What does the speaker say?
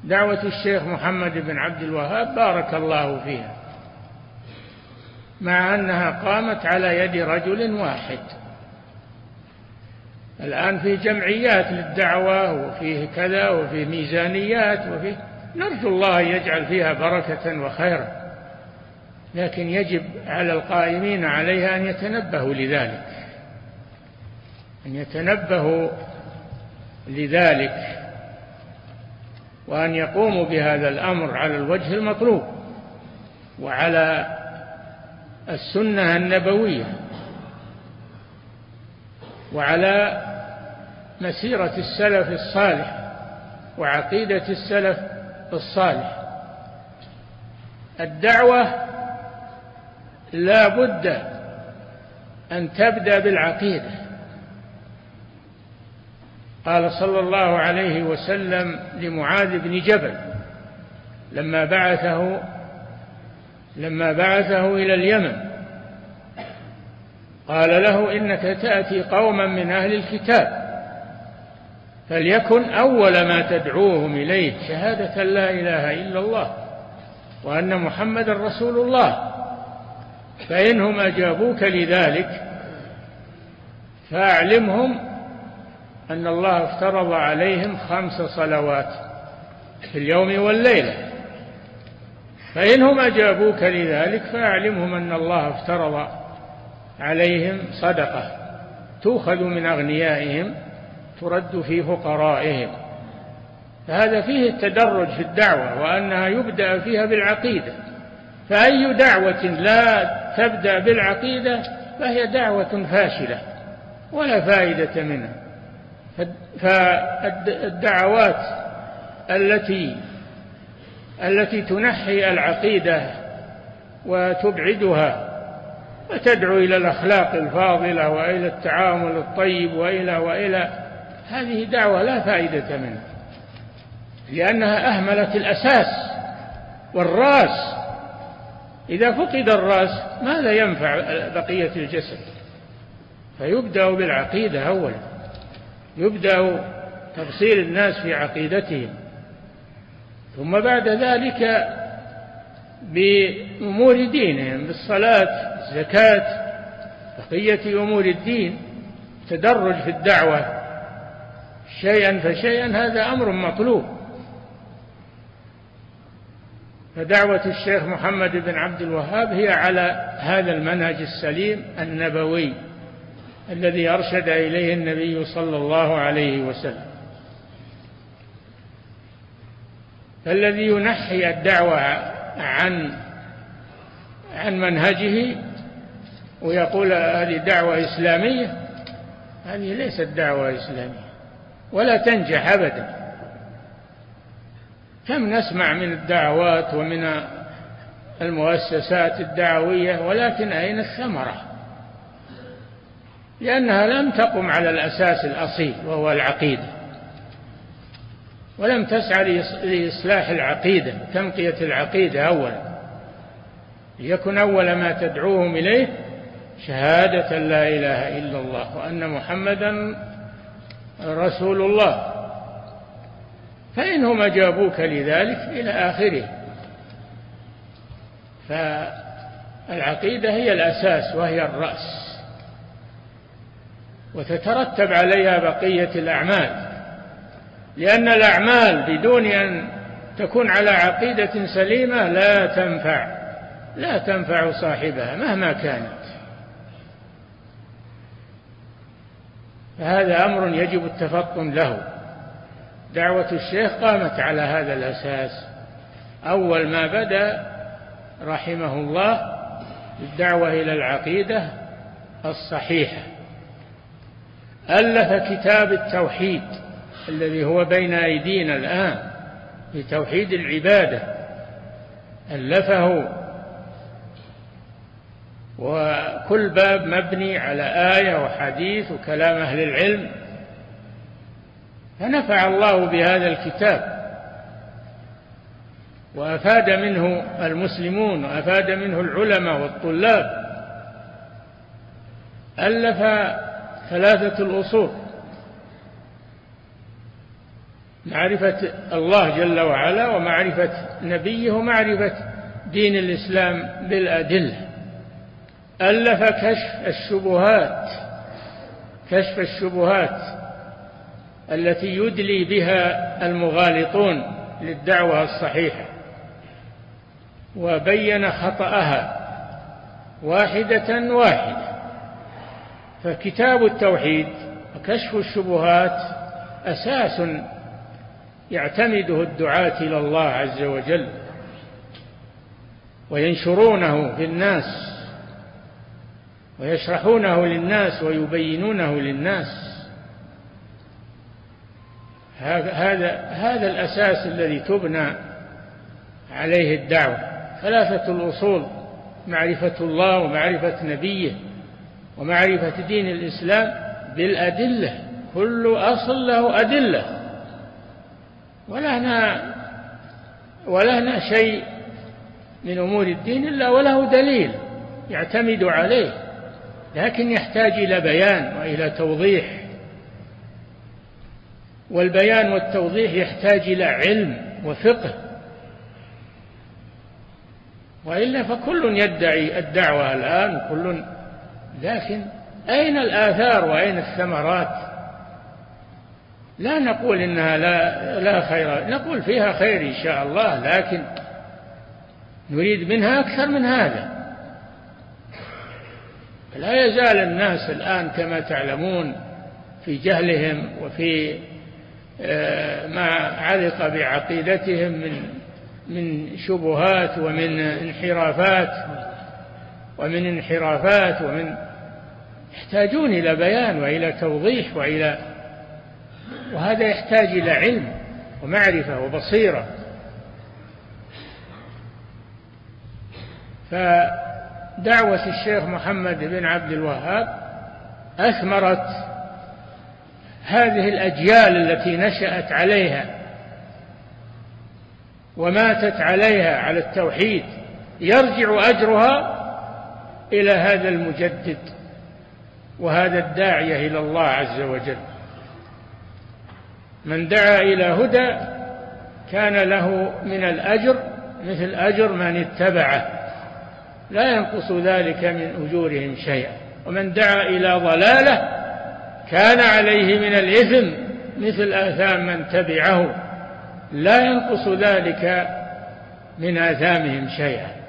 دعوة الشيخ محمد بن عبد الوهاب بارك الله فيها، مع أنها قامت على يد رجل واحد. الآن في جمعيات للدعوة وفيه كذا وفيه ميزانيات وفيه، نرجو الله يجعل فيها بركة وخيرا، لكن يجب على القائمين عليها أن يتنبهوا لذلك، أن يتنبهوا لذلك، وأن يقوموا بهذا الأمر على الوجه المطلوب وعلى السنة النبوية وعلى مسيرة السلف الصالح وعقيدة السلف الصالح. الدعوة لا بد أن تبدأ بالعقيدة. قال صلى الله عليه وسلم لمعاذ بن جبل لما بعثه إلى اليمن، قال له: إنك تأتي قوما من أهل الكتاب، فليكن أول ما تدعوهم إليه شهادة لا إله إلا الله وأن محمد رسول الله، فإنهم أجابوك لذلك فأعلمهم أن الله افترض عليهم 5 صلوات في اليوم والليلة. فإنهم أجابوك لذلك فأعلمهم أن الله افترض عليهم صدقة تؤخذ من أغنيائهم ترد في فقرائهم. فهذا فيه التدرج في الدعوة، وأنها يبدأ فيها بالعقيدة، فأي دعوة لا تبدأ بالعقيدة فهي دعوة فاشلة ولا فائدة منها. فالدعوات التي تنحي العقيدة وتبعدها وتدعو إلى الأخلاق الفاضلة وإلى التعامل الطيب وإلى هذه دعوة لا فائدة منها، لأنها أهملت الأساس والرأس. إذا فقد الرأس ماذا ينفع بقية الجسد؟ فيبدأ بالعقيدة أولا، يبدأ تفصيل الناس في عقيدتهم، ثم بعد ذلك بأمور دينهم، بالصلاة، الزكاة، بقية أمور الدين. تدرج في الدعوة شيئا فشيئا، هذا أمر مطلوب. فدعوة الشيخ محمد بن عبد الوهاب هي على هذا المنهج السليم النبوي الذي أرشد إليه النبي صلى الله عليه وسلم. فالذي ينحي الدعوة عن منهجه ويقول هذه دعوة إسلامية، هذه ليست دعوة إسلامية ولا تنجح أبدا. كم نسمع من الدعوات ومن المؤسسات الدعوية، ولكن أين الثمرة؟ لأنها لم تقم على الأساس الأصيل وهو العقيدة، ولم تسعى لإصلاح العقيدة، تنقية العقيدة أولا، ليكن أول ما تدعوهم إليه شهادة لا إله إلا الله وأن محمدا رسول الله. فإنهم أجابوك لذلك إلى آخره. فالعقيدة هي الأساس وهي الرأس، وتترتب عليها بقية الأعمال، لأن الأعمال بدون أن تكون على عقيدة سليمة لا تنفع صاحبها مهما كانت. فهذا أمر يجب التفطن له. دعوة الشيخ قامت على هذا الأساس. أول ما بدأ رحمه الله الدعوة إلى العقيدة الصحيحة، ألف كتاب التوحيد الذي هو بين أيدينا الآن، في توحيد العبادة ألفه، وكل باب مبني على آية وحديث وكلام أهل العلم. فنفع الله بهذا الكتاب وأفاد منه المسلمون وأفاد منه العلماء والطلاب. ألف 3 الأصول، معرفة الله جل وعلا ومعرفة نبيه ومعرفة دين الإسلام بالأدلة. ألف كشف الشبهات التي يدلي بها المغالطون للدعوة الصحيحة، وبين خطأها واحدة واحدة. فكتاب التوحيد وكشف الشبهات أساس يعتمده الدعاة إلى الله عز وجل، وينشرونه في الناس ويشرحونه للناس ويبينونه للناس. هذا الأساس الذي تبنى عليه الدعوة. ثلاثة الأصول: معرفة الله ومعرفة نبيه ومعرفة دين الإسلام بالأدلة. كل أصل له أدلة، ولهنا شيء من أمور الدين إلا وله دليل يعتمد عليه، لكن يحتاج إلى بيان وإلى توضيح، والبيان والتوضيح يحتاج إلى علم وفقه، وإلا فكل يدعي الدعوة الآن لكن أين الآثار وأين الثمرات؟ لا نقول إنها لا خير، نقول فيها خير إن شاء الله، لكن نريد منها أكثر من هذا. لا يزال الناس الآن كما تعلمون في جهلهم وفي ما علق بعقيدتهم من شبهات ومن انحرافات يحتاجون إلى بيان وإلى توضيح وهذا يحتاج إلى علم ومعرفة وبصيرة. فدعوة الشيخ محمد بن عبد الوهاب أثمرت هذه الأجيال التي نشأت عليها وماتت عليها على التوحيد، يرجع أجرها إلى هذا المجدد وهذا الداعية إلى الله عز وجل. من دعا إلى هدى كان له من الأجر مثل أجر من اتبعه، لا ينقص ذلك من أجورهم شيئا. ومن دعا إلى ضلالة كان عليه من الإثم مثل آثام من تبعه، لا ينقص ذلك من آثامهم شيئا.